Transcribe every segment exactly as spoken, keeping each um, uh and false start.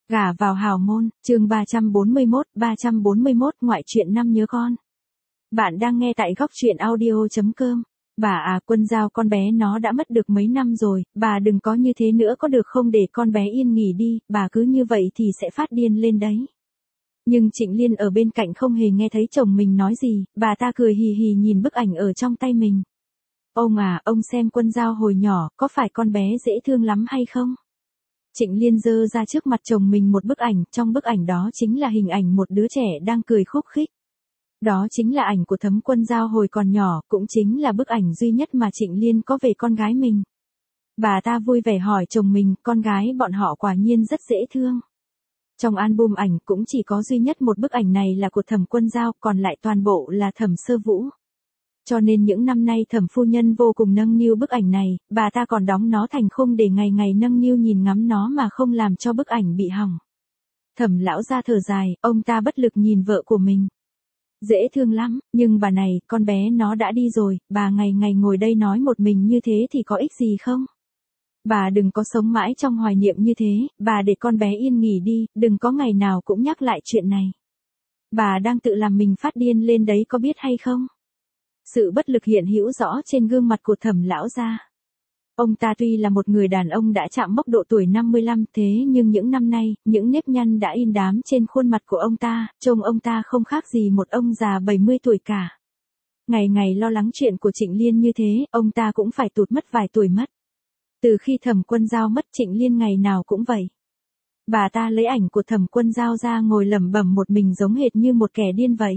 Gả vào hào môn, chương ba trăm bốn mươi mốt, ba trăm bốn mươi mốt ngoại truyện năm nhớ con. Bạn đang nghe tại góc truyện audio chấm com. Bà à, Quân Giao con bé nó đã mất được mấy năm rồi, bà đừng có như thế nữa có được không, để con bé yên nghỉ đi, bà cứ như vậy thì sẽ phát điên lên đấy. Nhưng Trịnh Liên ở bên cạnh không hề nghe thấy chồng mình nói gì, bà ta cười hì hì nhìn bức ảnh ở trong tay mình. Ông à, ông xem Quân Giao hồi nhỏ, có phải con bé dễ thương lắm hay không? Trịnh Liên giơ ra trước mặt chồng mình một bức ảnh, trong bức ảnh đó chính là hình ảnh một đứa trẻ đang cười khúc khích. Đó chính là ảnh của Thấm Quân Giao hồi còn nhỏ, cũng chính là bức ảnh duy nhất mà Trịnh Liên có về con gái mình. Bà ta vui vẻ hỏi chồng mình, con gái bọn họ quả nhiên rất dễ thương. Trong album ảnh cũng chỉ có duy nhất một bức ảnh này là của Thẩm Quân Giao, còn lại toàn bộ là Thẩm Sơ Vũ. Cho nên những năm nay Thẩm phu nhân vô cùng nâng niu bức ảnh này, bà ta còn đóng nó thành khung để ngày ngày nâng niu nhìn ngắm nó mà không làm cho bức ảnh bị hỏng. Thẩm lão ra thở dài, ông ta bất lực nhìn vợ của mình. Dễ thương lắm, nhưng bà này, con bé nó đã đi rồi, bà ngày ngày ngồi đây nói một mình như thế thì có ích gì không? Bà đừng có sống mãi trong hoài niệm như thế, bà để con bé yên nghỉ đi, đừng có ngày nào cũng nhắc lại chuyện này. Bà đang tự làm mình phát điên lên đấy có biết hay không? Sự bất lực hiện hữu rõ trên gương mặt của Thẩm lão gia. Ông ta tuy là một người đàn ông đã chạm mốc độ tuổi năm mươi lăm, thế nhưng những năm nay, những nếp nhăn đã in đám trên khuôn mặt của ông ta, trông ông ta không khác gì một ông già bảy mươi tuổi cả. Ngày ngày lo lắng chuyện của Trịnh Liên như thế, ông ta cũng phải tụt mất vài tuổi mất. Từ khi Thẩm Quân Giao mất, Trịnh Liên ngày nào cũng vậy. Bà ta lấy ảnh của Thẩm Quân Giao ra ngồi lẩm bẩm một mình giống hệt như một kẻ điên vậy.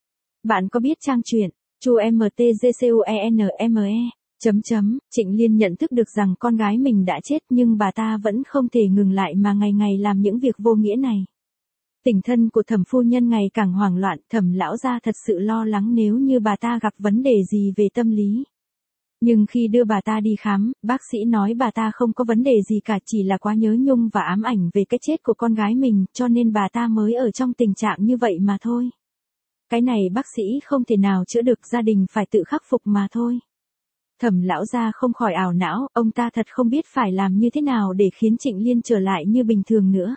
Bạn có biết trang truyện Chu em tê giê xê u e en em e, chấm chấm, Trịnh Liên nhận thức được rằng con gái mình đã chết nhưng bà ta vẫn không thể ngừng lại mà ngày ngày làm những việc vô nghĩa này. Tình thân của Thẩm phu nhân ngày càng hoảng loạn, Thẩm lão gia thật sự lo lắng nếu như bà ta gặp vấn đề gì về tâm lý. Nhưng khi đưa bà ta đi khám, bác sĩ nói bà ta không có vấn đề gì cả, chỉ là quá nhớ nhung và ám ảnh về cái chết của con gái mình, cho nên bà ta mới ở trong tình trạng như vậy mà thôi. Cái này bác sĩ không thể nào chữa được, gia đình phải tự khắc phục mà thôi. Thẩm lão gia không khỏi ảo não, ông ta thật không biết phải làm như thế nào để khiến Trịnh Liên trở lại như bình thường nữa.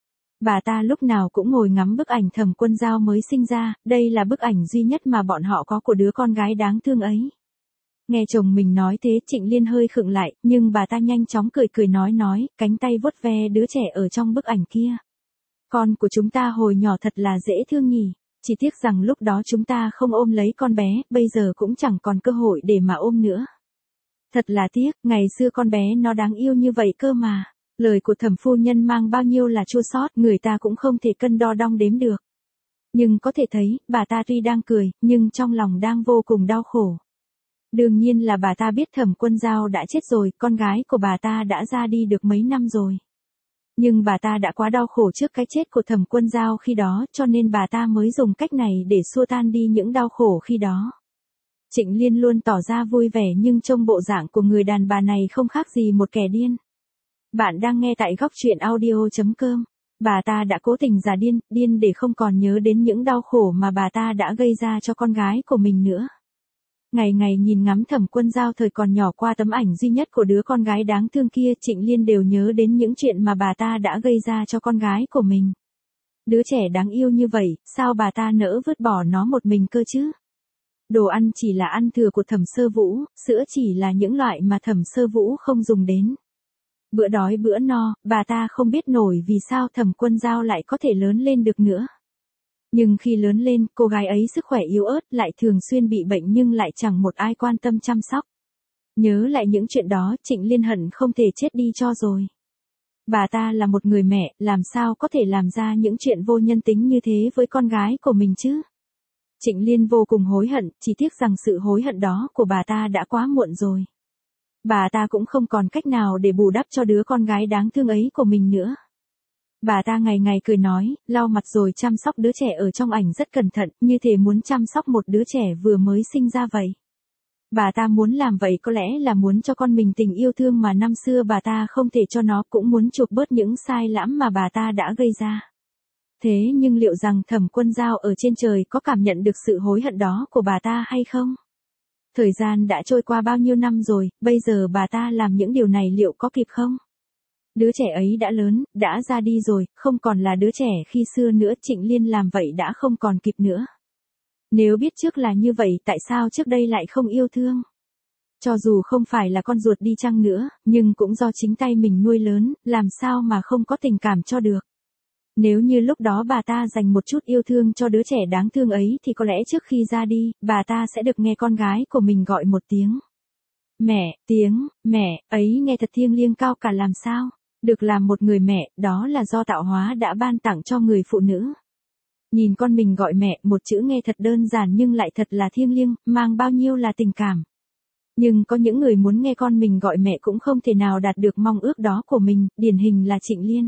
Bà ta lúc nào cũng ngồi ngắm bức ảnh Thẩm Quân Giao mới sinh ra, đây là bức ảnh duy nhất mà bọn họ có của đứa con gái đáng thương ấy. Nghe chồng mình nói thế, Trịnh Liên hơi khựng lại, nhưng bà ta nhanh chóng cười cười nói nói, cánh tay vuốt ve đứa trẻ ở trong bức ảnh kia. Con của chúng ta hồi nhỏ thật là dễ thương nhỉ. Chỉ tiếc rằng lúc đó chúng ta không ôm lấy con bé, bây giờ cũng chẳng còn cơ hội để mà ôm nữa. Thật là tiếc, ngày xưa con bé nó đáng yêu như vậy cơ mà. Lời của Thẩm phu nhân mang bao nhiêu là chua xót, người ta cũng không thể cân đo đong đếm được. Nhưng có thể thấy, bà ta tuy đang cười, nhưng trong lòng đang vô cùng đau khổ. Đương nhiên là bà ta biết Thẩm Quân Giao đã chết rồi, con gái của bà ta đã ra đi được mấy năm rồi. Nhưng bà ta đã quá đau khổ trước cái chết của Thẩm Quân Giao khi đó, cho nên bà ta mới dùng cách này để xua tan đi những đau khổ khi đó. Trịnh Liên luôn tỏ ra vui vẻ nhưng trông bộ dạng của người đàn bà này không khác gì một kẻ điên. Bạn đang nghe tại góc truyện audio chấm com. Bà ta đã cố tình giả điên, điên để không còn nhớ đến những đau khổ mà bà ta đã gây ra cho con gái của mình nữa. Ngày ngày nhìn ngắm Thẩm Quân Giao thời còn nhỏ qua tấm ảnh duy nhất của đứa con gái đáng thương kia, Trịnh Liên đều nhớ đến những chuyện mà bà ta đã gây ra cho con gái của mình. Đứa trẻ đáng yêu như vậy, sao bà ta nỡ vứt bỏ nó một mình cơ chứ? Đồ ăn chỉ là ăn thừa của Thẩm Sơ Vũ, sữa chỉ là những loại mà Thẩm Sơ Vũ không dùng đến. Bữa đói bữa no, bà ta không biết nổi vì sao Thẩm Quân Giao lại có thể lớn lên được nữa. Nhưng khi lớn lên, cô gái ấy sức khỏe yếu ớt, lại thường xuyên bị bệnh nhưng lại chẳng một ai quan tâm chăm sóc. Nhớ lại những chuyện đó, Trịnh Liên hận không thể chết đi cho rồi. Bà ta là một người mẹ, làm sao có thể làm ra những chuyện vô nhân tính như thế với con gái của mình chứ? Trịnh Liên vô cùng hối hận, chỉ tiếc rằng sự hối hận đó của bà ta đã quá muộn rồi. Bà ta cũng không còn cách nào để bù đắp cho đứa con gái đáng thương ấy của mình nữa. Bà ta ngày ngày cười nói, lau mặt rồi chăm sóc đứa trẻ ở trong ảnh rất cẩn thận, như thể muốn chăm sóc một đứa trẻ vừa mới sinh ra vậy. Bà ta muốn làm vậy có lẽ là muốn cho con mình tình yêu thương mà năm xưa bà ta không thể cho nó, cũng muốn chuộc bớt những sai lẫm mà bà ta đã gây ra. Thế nhưng liệu rằng Thẩm Quân Giao ở trên trời có cảm nhận được sự hối hận đó của bà ta hay không? Thời gian đã trôi qua bao nhiêu năm rồi, bây giờ bà ta làm những điều này liệu có kịp không? Đứa trẻ ấy đã lớn, đã ra đi rồi, không còn là đứa trẻ khi xưa nữa, Trịnh Liên làm vậy đã không còn kịp nữa. Nếu biết trước là như vậy tại sao trước đây lại không yêu thương? Cho dù không phải là con ruột đi chăng nữa, nhưng cũng do chính tay mình nuôi lớn, làm sao mà không có tình cảm cho được. Nếu như lúc đó bà ta dành một chút yêu thương cho đứa trẻ đáng thương ấy thì có lẽ trước khi ra đi, bà ta sẽ được nghe con gái của mình gọi một tiếng. Mẹ, tiếng, mẹ, ấy nghe thật thiêng liêng cao cả làm sao. Được làm một người mẹ, đó là do tạo hóa đã ban tặng cho người phụ nữ. Nhìn con mình gọi mẹ, một chữ nghe thật đơn giản nhưng lại thật là thiêng liêng, mang bao nhiêu là tình cảm. Nhưng có những người muốn nghe con mình gọi mẹ cũng không thể nào đạt được mong ước đó của mình, điển hình là Trịnh Liên.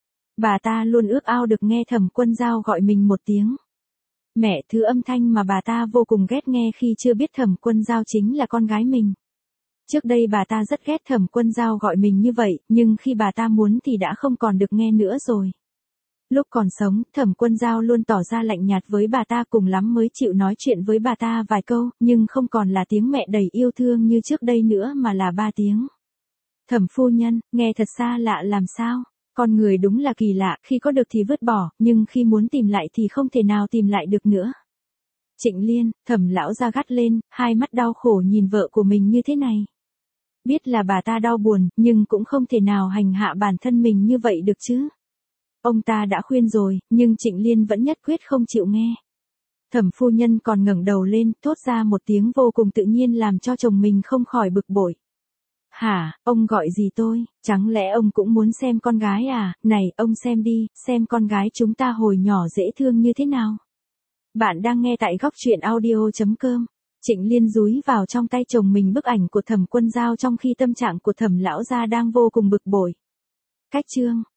Bà ta luôn ước ao được nghe Thẩm Quân Dao gọi mình một tiếng. Mẹ, thứ âm thanh mà bà ta vô cùng ghét nghe khi chưa biết Thẩm Quân Dao chính là con gái mình. Trước đây bà ta rất ghét Thẩm Quân Dao gọi mình như vậy, nhưng khi bà ta muốn thì đã không còn được nghe nữa rồi. Lúc còn sống, Thẩm Quân Dao luôn tỏ ra lạnh nhạt với bà ta, cùng lắm mới chịu nói chuyện với bà ta vài câu, nhưng không còn là tiếng mẹ đầy yêu thương như trước đây nữa mà là ba tiếng. Thẩm phu nhân, nghe thật xa lạ làm sao? Con người đúng là kỳ lạ, khi có được thì vứt bỏ, nhưng khi muốn tìm lại thì không thể nào tìm lại được nữa. Trịnh Liên, Thẩm lão gia gắt lên, hai mắt đau khổ nhìn vợ của mình như thế này. Biết là bà ta đau buồn, nhưng cũng không thể nào hành hạ bản thân mình như vậy được chứ. Ông ta đã khuyên rồi, nhưng Trịnh Liên vẫn nhất quyết không chịu nghe. Thẩm phu nhân còn ngẩng đầu lên, thốt ra một tiếng vô cùng tự nhiên làm cho chồng mình không khỏi bực bội. Hả, ông gọi gì tôi, chẳng lẽ ông cũng muốn xem con gái à, này, ông xem đi, xem con gái chúng ta hồi nhỏ dễ thương như thế nào. Bạn đang nghe tại góc truyện audio chấm com. Trịnh Liên dúi vào trong tay chồng mình bức ảnh của Thẩm Quân Dao trong khi tâm trạng của Thẩm lão gia đang vô cùng bực bội. Cách chương